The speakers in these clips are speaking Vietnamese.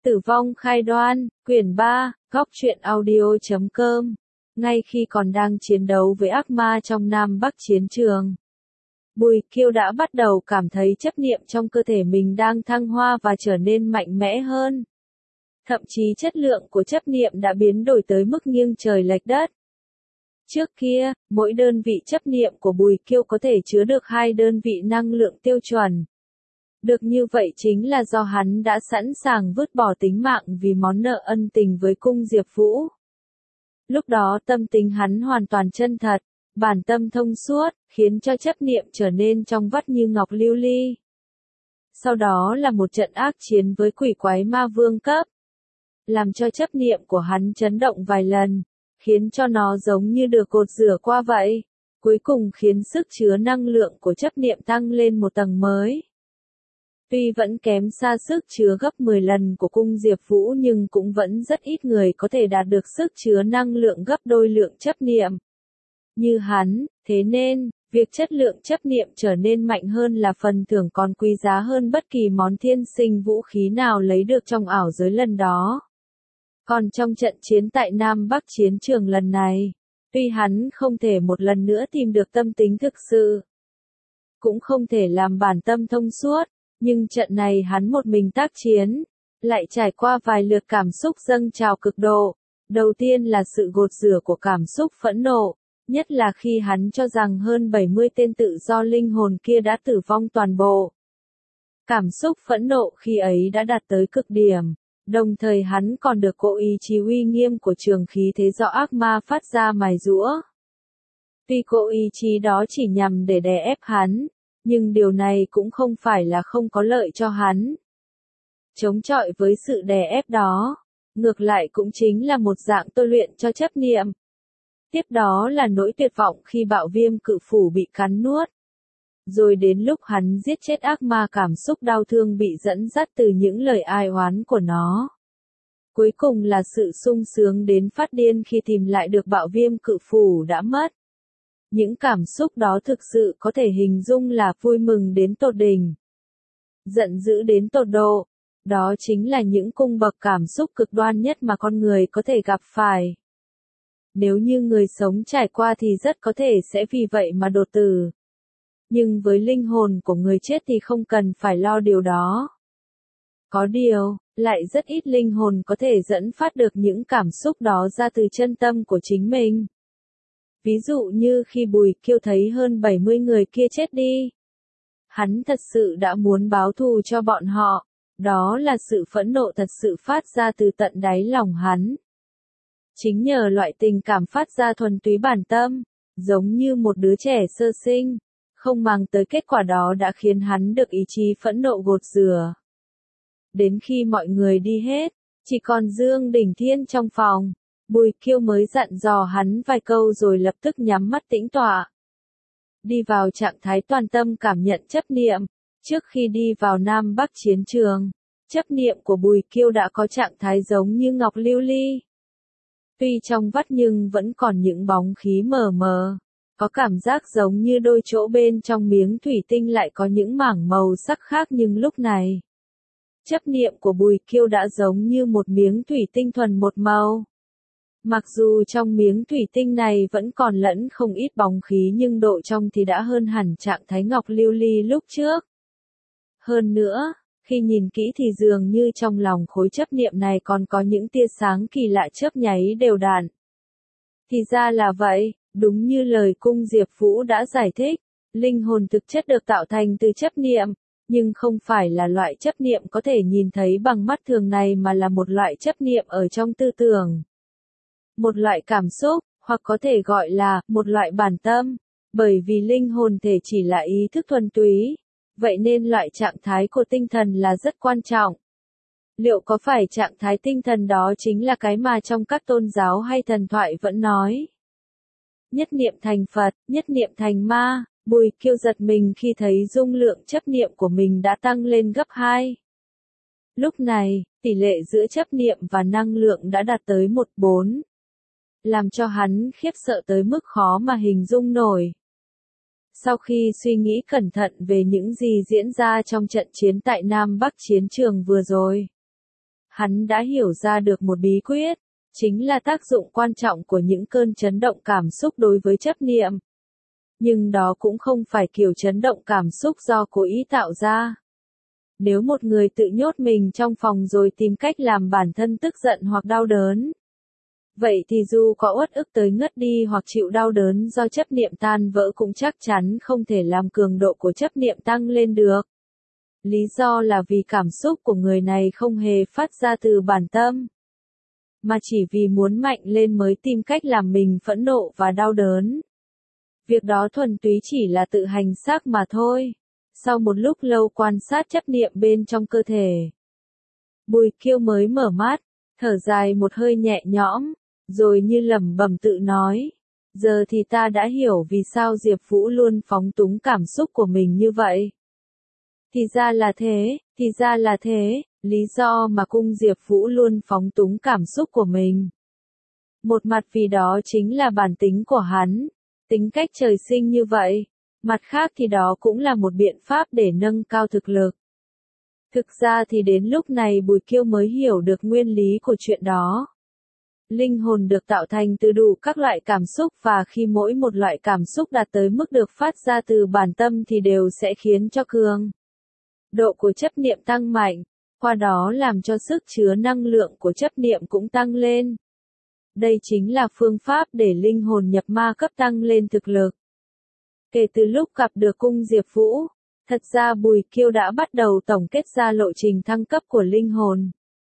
Tử vong khai đoan, quyển 3, góc truyện audio.com. Ngay khi còn đang chiến đấu với ác ma trong Nam Bắc chiến trường, Bùi Kiêu đã bắt đầu cảm thấy chấp niệm trong cơ thể mình đang thăng hoa và trở nên mạnh mẽ hơn. Thậm chí chất lượng của chấp niệm đã biến đổi tới mức nghiêng trời lệch đất. Trước kia, mỗi đơn vị chấp niệm của Bùi Kiêu có thể chứa được 2 đơn vị năng lượng tiêu chuẩn. Được như vậy chính là do hắn đã sẵn sàng vứt bỏ tính mạng vì món nợ ân tình với cung Diệp Vũ. Lúc đó tâm tình hắn hoàn toàn chân thật, bản tâm thông suốt, khiến cho chấp niệm trở nên trong vắt như ngọc lưu ly. Sau đó là một trận ác chiến với quỷ quái ma vương cấp, làm cho chấp niệm của hắn chấn động vài lần, khiến cho nó giống như được cột rửa qua vậy, cuối cùng khiến sức chứa năng lượng của chấp niệm tăng lên một tầng mới. Tuy vẫn kém xa sức chứa gấp 10 lần của cung Diệp Vũ nhưng cũng vẫn rất ít người có thể đạt được sức chứa năng lượng gấp đôi lượng chấp niệm như hắn, thế nên, việc chất lượng chấp niệm trở nên mạnh hơn là phần thưởng còn quý giá hơn bất kỳ món thiên sinh vũ khí nào lấy được trong ảo giới lần đó. Còn trong trận chiến tại Nam Bắc chiến trường lần này, tuy hắn không thể một lần nữa tìm được tâm tính thực sự, cũng không thể làm bản tâm thông suốt, nhưng trận này hắn một mình tác chiến, lại trải qua vài lượt cảm xúc dâng trào cực độ. Đầu tiên là sự gột rửa của cảm xúc phẫn nộ, nhất là khi hắn cho rằng hơn 70 tên tự do linh hồn kia đã tử vong toàn bộ. Cảm xúc phẫn nộ khi ấy đã đạt tới cực điểm, đồng thời hắn còn được cỗ ý chí uy nghiêm của trường khí thế do ác ma phát ra mài giũa. Tuy cỗ ý chí đó chỉ nhằm để đè ép hắn, nhưng điều này cũng không phải là không có lợi cho hắn. Chống chọi với sự đè ép đó, ngược lại cũng chính là một dạng tôi luyện cho chấp niệm. Tiếp đó là nỗi tuyệt vọng khi bạo viêm cự phủ bị cắn nuốt. Rồi đến lúc hắn giết chết ác ma, cảm xúc đau thương bị dẫn dắt từ những lời ai oán của nó. Cuối cùng là sự sung sướng đến phát điên khi tìm lại được bạo viêm cự phủ đã mất. Những cảm xúc đó thực sự có thể hình dung là vui mừng đến tột đỉnh, giận dữ đến tột độ. Đó chính là những cung bậc cảm xúc cực đoan nhất mà con người có thể gặp phải. Nếu như người sống trải qua thì rất có thể sẽ vì vậy mà đột tử. Nhưng với linh hồn của người chết thì không cần phải lo điều đó. Có điều, lại rất ít linh hồn có thể dẫn phát được những cảm xúc đó ra từ chân tâm của chính mình. Ví dụ như khi Bùi Kiêu thấy hơn 70 người kia chết đi. Hắn thật sự đã muốn báo thù cho bọn họ, đó là sự phẫn nộ thật sự phát ra từ tận đáy lòng hắn. Chính nhờ loại tình cảm phát ra thuần túy bản tâm, giống như một đứa trẻ sơ sinh, không mang tới kết quả đó đã khiến hắn được ý chí phẫn nộ gột rửa. Đến khi mọi người đi hết, chỉ còn Dương Đỉnh Thiên trong phòng, Bùi Kiêu mới dặn dò hắn vài câu rồi lập tức nhắm mắt tĩnh tọa. Đi vào trạng thái toàn tâm cảm nhận chấp niệm. Trước khi đi vào Nam Bắc chiến trường, chấp niệm của Bùi Kiêu đã có trạng thái giống như ngọc lưu ly. Tuy trong vắt nhưng vẫn còn những bóng khí mờ mờ, có cảm giác giống như đôi chỗ bên trong miếng thủy tinh lại có những mảng màu sắc khác, nhưng lúc này, chấp niệm của Bùi Kiêu đã giống như một miếng thủy tinh thuần một màu. Mặc dù trong miếng thủy tinh này vẫn còn lẫn không ít bóng khí nhưng độ trong thì đã hơn hẳn trạng thái ngọc lưu ly lúc trước. Hơn nữa, khi nhìn kỹ thì dường như trong lòng khối chấp niệm này còn có những tia sáng kỳ lạ chớp nháy đều đặn. Thì ra là vậy, đúng như lời cung Diệp Vũ đã giải thích, linh hồn thực chất được tạo thành từ chấp niệm, nhưng không phải là loại chấp niệm có thể nhìn thấy bằng mắt thường này mà là một loại chấp niệm ở trong tư tưởng. Một loại cảm xúc, hoặc có thể gọi là một loại bản tâm, bởi vì linh hồn thể chỉ là ý thức thuần túy. Vậy nên loại trạng thái của tinh thần là rất quan trọng. Liệu có phải trạng thái tinh thần đó chính là cái mà trong các tôn giáo hay thần thoại vẫn nói? Nhất niệm thành Phật, nhất niệm thành ma. Bùi Kiêu giật mình khi thấy dung lượng chấp niệm của mình đã tăng lên gấp 2. Lúc này, tỷ lệ giữa chấp niệm và năng lượng đã đạt tới 1:4. Làm cho hắn khiếp sợ tới mức khó mà hình dung nổi. Sau khi suy nghĩ cẩn thận về những gì diễn ra trong trận chiến tại Nam Bắc chiến trường vừa rồi, Hắn đã hiểu ra được một bí quyết, chính là tác dụng quan trọng của những cơn chấn động cảm xúc đối với chấp niệm. Nhưng đó cũng không phải kiểu chấn động cảm xúc do cố ý tạo ra. Nếu một người tự nhốt mình trong phòng rồi tìm cách làm bản thân tức giận hoặc đau đớn, vậy thì dù có uất ức tới ngất đi hoặc chịu đau đớn do chấp niệm tan vỡ cũng chắc chắn không thể làm cường độ của chấp niệm tăng lên được. Lý do là vì cảm xúc của người này không hề phát ra từ bản tâm, mà chỉ vì muốn mạnh lên mới tìm cách làm mình phẫn nộ và đau đớn. Việc đó thuần túy chỉ là tự hành xác mà thôi. Sau một lúc lâu quan sát chấp niệm bên trong cơ thể, Bùi Kiêu mới mở mắt, thở dài một hơi nhẹ nhõm, rồi như lẩm bẩm tự nói, giờ thì ta đã hiểu vì sao Diệp Vũ luôn phóng túng cảm xúc của mình như vậy. Thì ra là thế, lý do mà cung Diệp Vũ luôn phóng túng cảm xúc của mình. Một mặt vì đó chính là bản tính của hắn, tính cách trời sinh như vậy, mặt khác thì đó cũng là một biện pháp để nâng cao thực lực. Thực ra thì đến lúc này Bùi Kiêu mới hiểu được nguyên lý của chuyện đó. Linh hồn được tạo thành từ đủ các loại cảm xúc và khi mỗi một loại cảm xúc đạt tới mức được phát ra từ bản tâm thì đều sẽ khiến cho cường độ của chấp niệm tăng mạnh, qua đó làm cho sức chứa năng lượng của chấp niệm cũng tăng lên. Đây chính là phương pháp để linh hồn nhập ma cấp tăng lên thực lực. Kể từ lúc gặp được cung Diệp Vũ, thật ra Bùi Kiêu đã bắt đầu tổng kết ra lộ trình thăng cấp của linh hồn.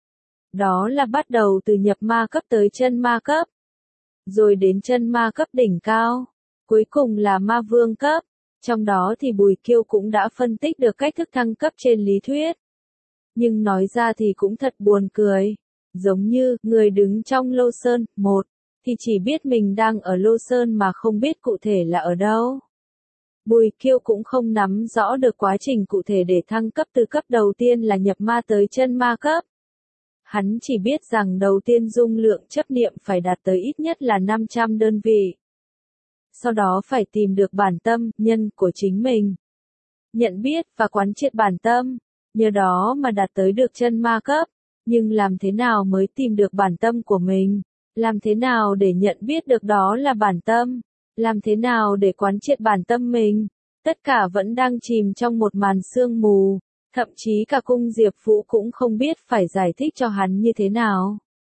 Đó là bắt đầu từ nhập ma cấp tới chân ma cấp, rồi đến chân ma cấp đỉnh cao, cuối cùng là ma vương cấp. Trong đó thì Bùi Kiêu cũng đã phân tích được cách thức thăng cấp trên lý thuyết. Nhưng nói ra thì cũng thật buồn cười. Giống như, người đứng trong Lô Sơn, thì chỉ biết mình đang ở Lô Sơn mà không biết cụ thể là ở đâu. Bùi Kiêu cũng không nắm rõ được quá trình cụ thể để thăng cấp từ cấp đầu tiên là nhập ma tới chân ma cấp. Hắn chỉ biết rằng đầu tiên dung lượng chấp niệm phải đạt tới ít nhất là 500 đơn vị. Sau đó phải tìm được bản tâm, nhân của chính mình. Nhận biết và quán triệt bản tâm, nhờ đó mà đạt tới được chân ma cấp. Nhưng làm thế nào mới tìm được bản tâm của mình? Làm thế nào để nhận biết được đó là bản tâm? Làm thế nào để quán triệt bản tâm mình? Tất cả vẫn đang chìm trong một màn sương mù. Thậm chí cả cung Diệp Vũ cũng không biết phải giải thích cho hắn như thế nào.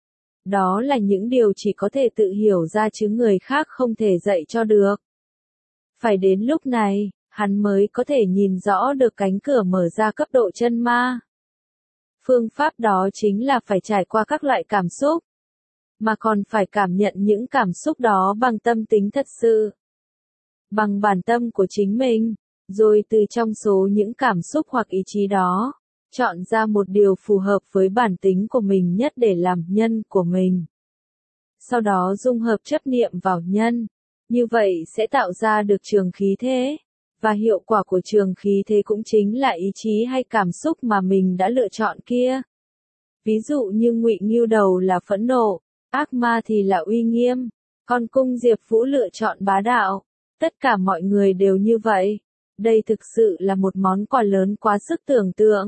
Đó là những điều chỉ có thể tự hiểu ra chứ người khác không thể dạy cho được. Phải đến lúc này, hắn mới có thể nhìn rõ được cánh cửa mở ra cấp độ chân ma. Phương pháp đó chính là phải trải qua các loại cảm xúc, mà còn phải cảm nhận những cảm xúc đó bằng tâm tính thật sự, bằng bản tâm của chính mình, rồi từ trong số những cảm xúc hoặc ý chí đó, chọn ra một điều phù hợp với bản tính của mình nhất để làm nhân của mình. Sau đó dung hợp chấp niệm vào nhân, như vậy sẽ tạo ra được trường khí thế, và hiệu quả của trường khí thế cũng chính là ý chí hay cảm xúc mà mình đã lựa chọn kia. Ví dụ như Ngụy Ngưu Đầu là phẫn nộ, ác ma thì là uy nghiêm, còn cung Diệp Vũ lựa chọn bá đạo. Tất cả mọi người đều như vậy. Đây thực sự là một món quà lớn quá sức tưởng tượng.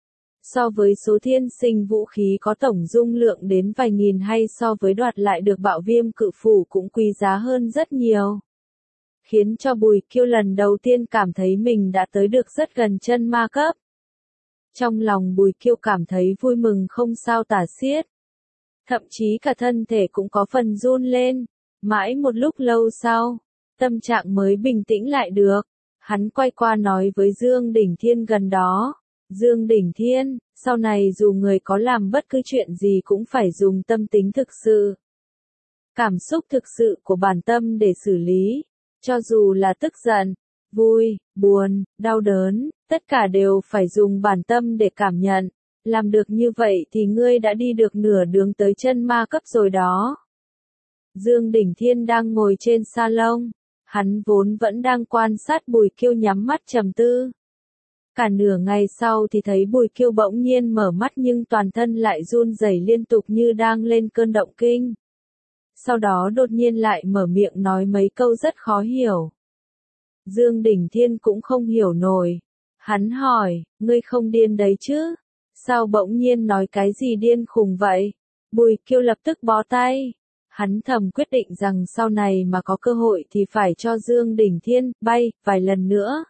So với số thiên sinh vũ khí có tổng dung lượng đến vài nghìn hay so với đoạt lại được Bạo Viêm Cự Phủ cũng quý giá hơn rất nhiều. Khiến cho Bùi Kiêu lần đầu tiên cảm thấy mình đã tới được rất gần chân ma cấp. Trong lòng Bùi Kiêu cảm thấy vui mừng không sao tả xiết. Thậm chí cả thân thể cũng có phần run lên. Mãi một lúc lâu sau, tâm trạng mới bình tĩnh lại được. Hắn quay qua nói với Dương Đỉnh Thiên gần đó. Dương Đỉnh Thiên, sau này dù người có làm bất cứ chuyện gì cũng phải dùng tâm tính thực sự. Cảm xúc thực sự của bản tâm để xử lý. Cho dù là tức giận, vui, buồn, đau đớn, tất cả đều phải dùng bản tâm để cảm nhận. Làm được như vậy thì ngươi đã đi được nửa đường tới chân ma cấp rồi đó. Dương Đỉnh Thiên đang ngồi trên salon. Hắn vốn vẫn đang quan sát Bùi Kiêu nhắm mắt trầm tư. Cả nửa ngày sau thì thấy Bùi Kiêu bỗng nhiên mở mắt nhưng toàn thân lại run rẩy liên tục như đang lên cơn động kinh. Sau đó đột nhiên lại mở miệng nói mấy câu rất khó hiểu. Dương Đỉnh Thiên cũng không hiểu nổi. Hắn hỏi, ngươi không điên đấy chứ? Sao bỗng nhiên nói cái gì điên khùng vậy? Bùi Kiêu lập tức bó tay. Hắn thầm quyết định rằng sau này mà có cơ hội thì phải cho Dương Đỉnh Thiên bay vài lần nữa.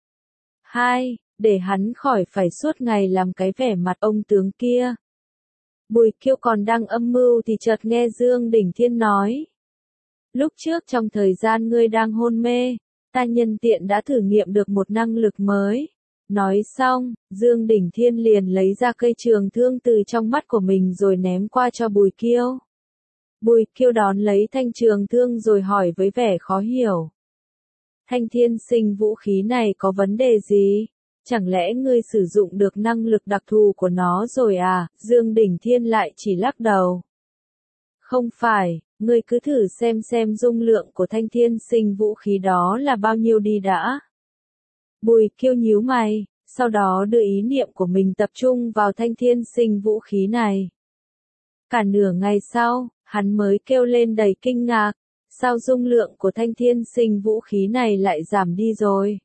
2. Để hắn khỏi phải suốt ngày làm cái vẻ mặt ông tướng kia. Bùi Kiêu còn đang âm mưu thì chợt nghe Dương Đỉnh Thiên nói. Lúc trước trong thời gian ngươi đang hôn mê, ta nhân tiện đã thử nghiệm được một năng lực mới. Nói xong, Dương Đỉnh Thiên liền lấy ra cây trường thương từ trong mắt của mình rồi ném qua cho Bùi Kiêu. Bùi Kiêu đón lấy thanh trường thương rồi hỏi với vẻ khó hiểu. Thanh thiên sinh vũ khí này có vấn đề gì? Chẳng lẽ ngươi sử dụng được năng lực đặc thù của nó rồi à? Dương Đỉnh Thiên lại chỉ lắc đầu. Không phải, ngươi cứ thử xem dung lượng của thanh thiên sinh vũ khí đó là bao nhiêu đi đã. Bùi Kiêu nhíu mày, sau đó đưa ý niệm của mình tập trung vào thanh thiên sinh vũ khí này. Cả nửa ngày sau, hắn mới kêu lên đầy kinh ngạc, sao dung lượng của thanh thiên sinh vũ khí này lại giảm đi rồi?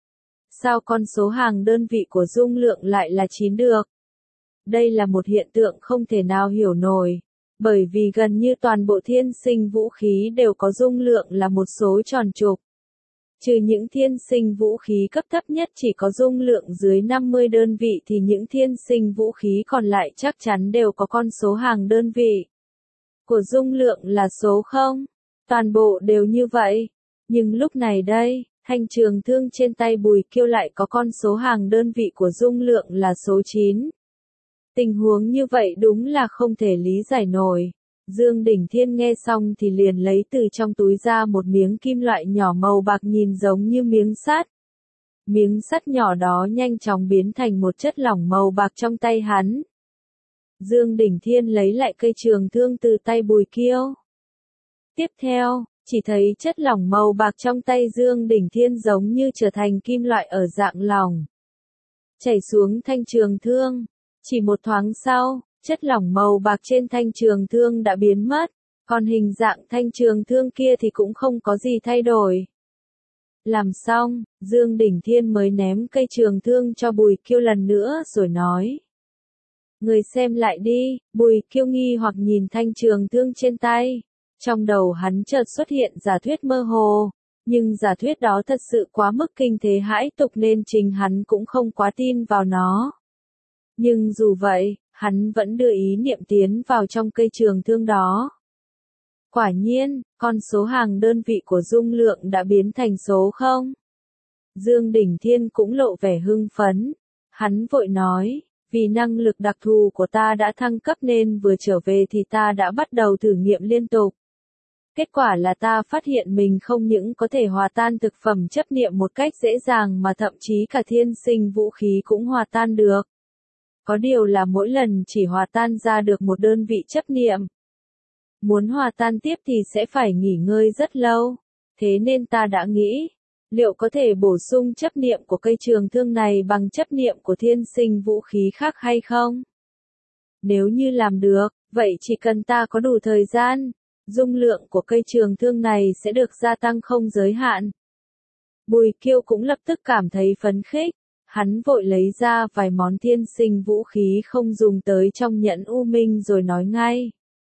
Sao con số hàng đơn vị của dung lượng lại là 9 được? Đây là một hiện tượng không thể nào hiểu nổi, bởi vì gần như toàn bộ thiên sinh vũ khí đều có dung lượng là một số tròn trục. Trừ những thiên sinh vũ khí cấp thấp nhất chỉ có dung lượng dưới 50 đơn vị thì những thiên sinh vũ khí còn lại chắc chắn đều có con số hàng đơn vị của dung lượng là số 0. Toàn bộ đều như vậy. Nhưng lúc này đây, thanh trường thương trên tay Bùi Kiêu lại có con số hàng đơn vị của dung lượng là số 9. Tình huống như vậy đúng là không thể lý giải nổi. Dương Đỉnh Thiên nghe xong thì liền lấy từ trong túi ra một miếng kim loại nhỏ màu bạc nhìn giống như miếng sắt. Miếng sắt nhỏ đó nhanh chóng biến thành một chất lỏng màu bạc trong tay hắn. Dương Đỉnh Thiên lấy lại cây trường thương từ tay Bùi Kiêu. Tiếp theo, chỉ thấy chất lỏng màu bạc trong tay Dương Đỉnh Thiên giống như trở thành kim loại ở dạng lỏng. Chảy xuống thanh trường thương. Chỉ một thoáng sau, chất lỏng màu bạc trên thanh trường thương đã biến mất, còn hình dạng thanh trường thương kia thì cũng không có gì thay đổi. Làm xong, Dương Đỉnh Thiên mới ném cây trường thương cho Bùi Kiêu lần nữa rồi nói. Người xem lại đi, Bùi Kiêu nghi hoặc nhìn thanh trường thương trên tay. Trong đầu hắn chợt xuất hiện giả thuyết mơ hồ, nhưng giả thuyết đó thật sự quá mức kinh thế hãi tục nên chính hắn cũng không quá tin vào nó. Nhưng dù vậy, hắn vẫn đưa ý niệm tiến vào trong cây trường thương đó. Quả nhiên, con số hàng đơn vị của dung lượng đã biến thành số 0. Dương Đỉnh Thiên cũng lộ vẻ hưng phấn. Hắn vội nói, vì năng lực đặc thù của ta đã thăng cấp nên vừa trở về thì ta đã bắt đầu thử nghiệm liên tục. Kết quả là ta phát hiện mình không những có thể hòa tan thực phẩm chấp niệm một cách dễ dàng mà thậm chí cả thiên sinh vũ khí cũng hòa tan được. Có điều là mỗi lần chỉ hòa tan ra được một đơn vị chấp niệm. Muốn hòa tan tiếp thì sẽ phải nghỉ ngơi rất lâu. Thế nên ta đã nghĩ, liệu có thể bổ sung chấp niệm của cây trường thương này bằng chấp niệm của thiên sinh vũ khí khác hay không? Nếu như làm được, vậy chỉ cần ta có đủ thời gian, dung lượng của cây trường thương này sẽ được gia tăng không giới hạn. Bùi Kiêu cũng lập tức cảm thấy phấn khích. Hắn vội lấy ra vài món thiên sinh vũ khí không dùng tới trong nhẫn U Minh rồi nói ngay.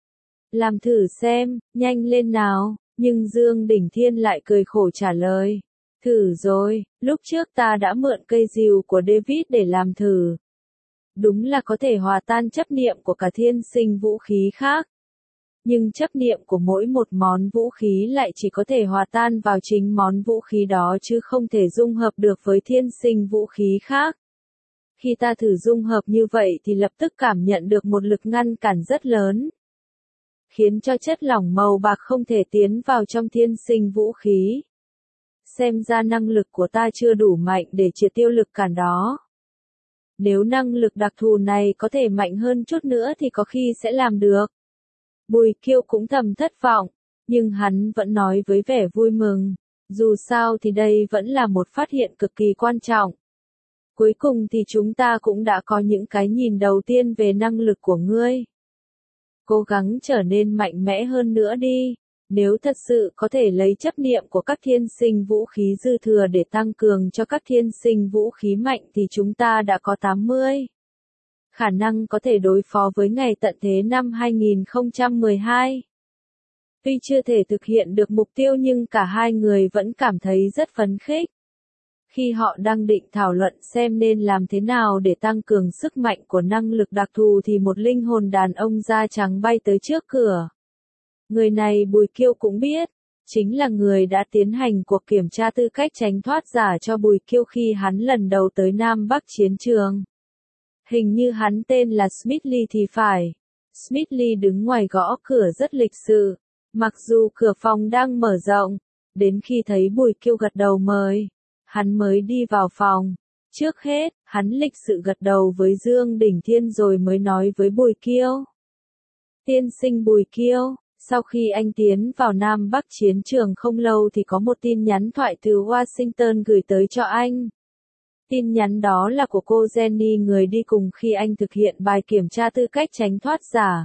Làm thử xem, nhanh lên nào, nhưng Dương Đỉnh Thiên lại cười khổ trả lời. Thử rồi, lúc trước ta đã mượn cây rìu của David để làm thử. Đúng là có thể hòa tan chấp niệm của cả thiên sinh vũ khí khác. Nhưng chấp niệm của mỗi một món vũ khí lại chỉ có thể hòa tan vào chính món vũ khí đó chứ không thể dung hợp được với thiên sinh vũ khí khác. Khi ta thử dung hợp như vậy thì lập tức cảm nhận được một lực ngăn cản rất lớn, khiến cho chất lỏng màu bạc không thể tiến vào trong thiên sinh vũ khí. Xem ra năng lực của ta chưa đủ mạnh để triệt tiêu lực cản đó. Nếu năng lực đặc thù này có thể mạnh hơn chút nữa thì có khi sẽ làm được. Bùi Kiêu cũng thầm thất vọng, nhưng hắn vẫn nói với vẻ vui mừng. Dù sao thì đây vẫn là một phát hiện cực kỳ quan trọng. Cuối cùng thì chúng ta cũng đã có những cái nhìn đầu tiên về năng lực của ngươi. Cố gắng trở nên mạnh mẽ hơn nữa đi. Nếu thật sự có thể lấy chấp niệm của các thiên sinh vũ khí dư thừa để tăng cường cho các thiên sinh vũ khí mạnh thì chúng ta đã có 80. khả năng có thể đối phó với ngày tận thế năm 2012. Tuy chưa thể thực hiện được mục tiêu nhưng cả hai người vẫn cảm thấy rất phấn khích. Khi họ đang định thảo luận xem nên làm thế nào để tăng cường sức mạnh của năng lực đặc thù thì một linh hồn đàn ông da trắng bay tới trước cửa. Người này Bùi Kiêu cũng biết, chính là người đã tiến hành cuộc kiểm tra tư cách tránh thoát giả cho Bùi Kiêu khi hắn lần đầu tới Nam Bắc chiến trường. Hình như hắn tên là Smithley thì phải. Smithley đứng ngoài gõ cửa rất lịch sự, mặc dù cửa phòng đang mở rộng, đến khi thấy Bùi Kiêu gật đầu mời, hắn mới đi vào phòng. Trước hết, hắn lịch sự gật đầu với Dương Đỉnh Thiên rồi mới nói với Bùi Kiêu. Tiên sinh Bùi Kiêu, sau khi anh tiến vào Nam Bắc chiến trường không lâu thì có một tin nhắn thoại từ Washington gửi tới cho anh. Tin nhắn đó là của cô Jenny, người đi cùng khi anh thực hiện bài kiểm tra tư cách tránh thoát giả.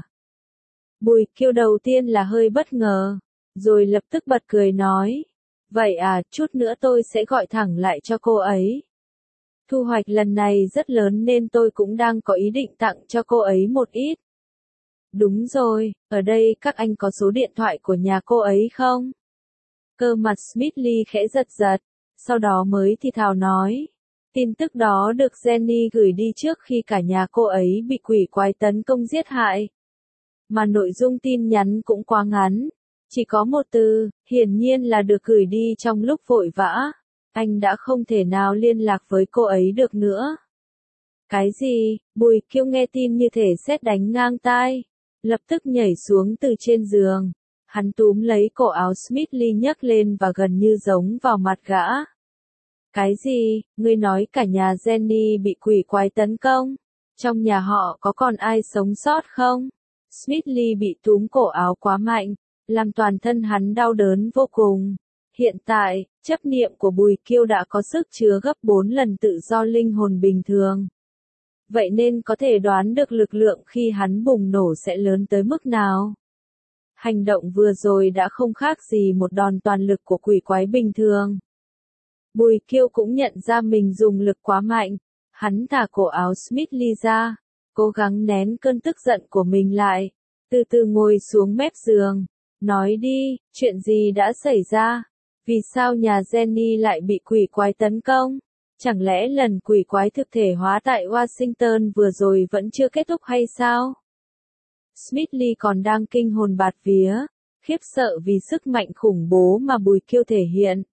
Bùi Kiêu đầu tiên là hơi bất ngờ, rồi lập tức bật cười nói. Vậy à, chút nữa tôi sẽ gọi thẳng lại cho cô ấy. Thu hoạch lần này rất lớn nên tôi cũng đang có ý định tặng cho cô ấy một ít. Đúng rồi, ở đây các anh có số điện thoại của nhà cô ấy không? Cơ mặt Smithley khẽ giật giật, sau đó mới thì thào nói. Tin tức đó được Jenny gửi đi trước khi cả nhà cô ấy bị quỷ quái tấn công giết hại. Mà nội dung tin nhắn cũng quá ngắn, chỉ có một từ, hiển nhiên là được gửi đi trong lúc vội vã. Anh đã không thể nào liên lạc với cô ấy được nữa. Cái gì? Bùi Kiêu nghe tin như thể sét đánh ngang tai, lập tức nhảy xuống từ trên giường. Hắn túm lấy cổ áo Smithley nhấc lên và gần như giống vào mặt gã. Cái gì? Ngươi nói cả nhà Jenny bị quỷ quái tấn công? Trong nhà họ có còn ai sống sót không? Smithley bị túm cổ áo quá mạnh, làm toàn thân hắn đau đớn vô cùng. Hiện tại, chấp niệm của Bùi Kiêu đã có sức chứa gấp 4 lần tự do linh hồn bình thường. Vậy nên có thể đoán được lực lượng khi hắn bùng nổ sẽ lớn tới mức nào. Hành động vừa rồi đã không khác gì một đòn toàn lực của quỷ quái bình thường. Bùi Kiêu cũng nhận ra mình dùng lực quá mạnh, hắn thả cổ áo Smithley ra, cố gắng nén cơn tức giận của mình lại, từ từ ngồi xuống mép giường, nói đi, chuyện gì đã xảy ra? Vì sao nhà Jenny lại bị quỷ quái tấn công? Chẳng lẽ lần quỷ quái thực thể hóa tại Washington vừa rồi vẫn chưa kết thúc hay sao? Smithley còn đang kinh hồn bạt vía, khiếp sợ vì sức mạnh khủng bố mà Bùi Kiêu thể hiện.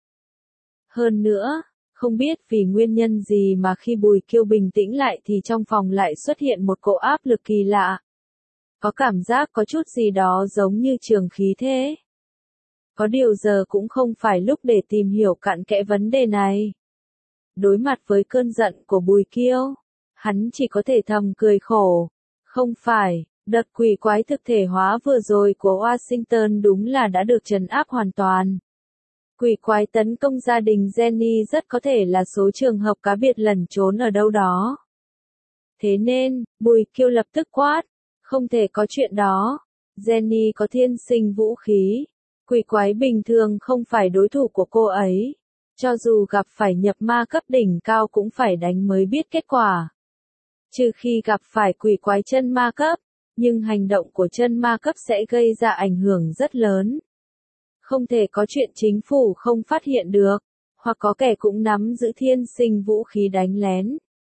Hơn nữa, không biết vì nguyên nhân gì mà khi Bùi Kiêu bình tĩnh lại thì trong phòng lại xuất hiện một cỗ áp lực kỳ lạ. Có cảm giác có chút gì đó giống như trường khí thế. Có điều giờ cũng không phải lúc để tìm hiểu cặn kẽ vấn đề này. Đối mặt với cơn giận của Bùi Kiêu, hắn chỉ có thể thầm cười khổ. Không phải, đợt quỷ quái thực thể hóa vừa rồi của Washington đúng là đã được trấn áp hoàn toàn. Quỷ quái tấn công gia đình Jenny rất có thể là số trường hợp cá biệt lẩn trốn ở đâu đó. Thế nên, Bùi Kiêu lập tức quát, không thể có chuyện đó. Jenny có thiên sinh vũ khí. Quỷ quái bình thường không phải đối thủ của cô ấy. Cho dù gặp phải nhập ma cấp đỉnh cao cũng phải đánh mới biết kết quả. Trừ khi gặp phải quỷ quái chân ma cấp, nhưng hành động của chân ma cấp sẽ gây ra ảnh hưởng rất lớn. Không thể có chuyện chính phủ không phát hiện được, hoặc có kẻ cũng nắm giữ thiên sinh vũ khí đánh lén.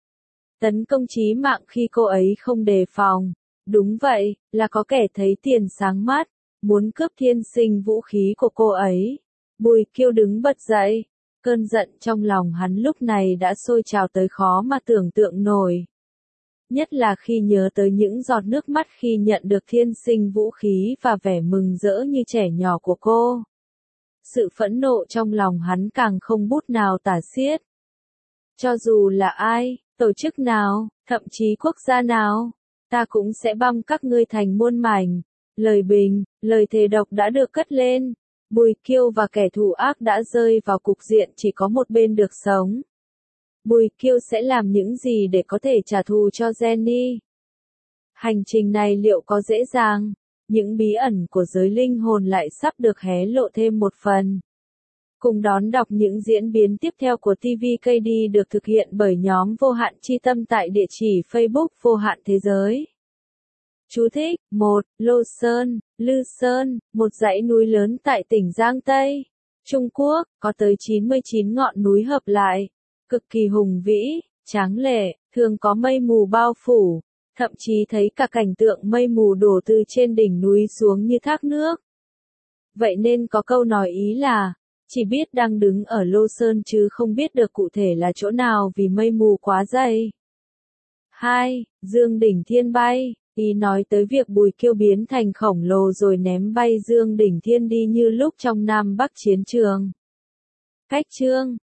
Tấn công chí mạng khi cô ấy không đề phòng. Đúng vậy, là có kẻ thấy tiền sáng mắt, muốn cướp thiên sinh vũ khí của cô ấy. Bùi Kiêu đứng bật dậy, cơn giận trong lòng hắn lúc này đã sôi trào tới khó mà tưởng tượng nổi. Nhất là khi nhớ tới những giọt nước mắt khi nhận được thiên sinh vũ khí và vẻ mừng rỡ như trẻ nhỏ của cô. Sự phẫn nộ trong lòng hắn càng không bút nào tả xiết. Cho dù là ai, tổ chức nào, thậm chí quốc gia nào, ta cũng sẽ băm các ngươi thành muôn mảnh. Lời bình, lời thề độc đã được cất lên. Bùi Kiêu và kẻ thù ác đã rơi vào cục diện chỉ có một bên được sống. Bùi Kiêu sẽ làm những gì để có thể trả thù cho Jenny? Hành trình này liệu có dễ dàng? Những bí ẩn của giới linh hồn lại sắp được hé lộ thêm một phần. Cùng đón đọc những diễn biến tiếp theo của TVKD được thực hiện bởi nhóm Vô Hạn Chi Tâm tại địa chỉ Facebook Vô Hạn Thế Giới. Chú thích: 1. Lô Sơn, Lư Sơn, một dãy núi lớn tại tỉnh Giang Tây, Trung Quốc, có tới 99 ngọn núi hợp lại, cực kỳ hùng vĩ, tráng lệ, thường có mây mù bao phủ, thậm chí thấy cả cảnh tượng mây mù đổ từ trên đỉnh núi xuống như thác nước. Vậy nên có câu nói ý là, chỉ biết đang đứng ở Lô Sơn chứ không biết được cụ thể là chỗ nào vì mây mù quá dày. 2. Dương Đỉnh Thiên bay. Ý nói tới việc Bùi Kiêu biến thành khổng lồ rồi ném bay Dương Đỉnh Thiên đi như lúc trong Nam Bắc chiến trường. Cách chương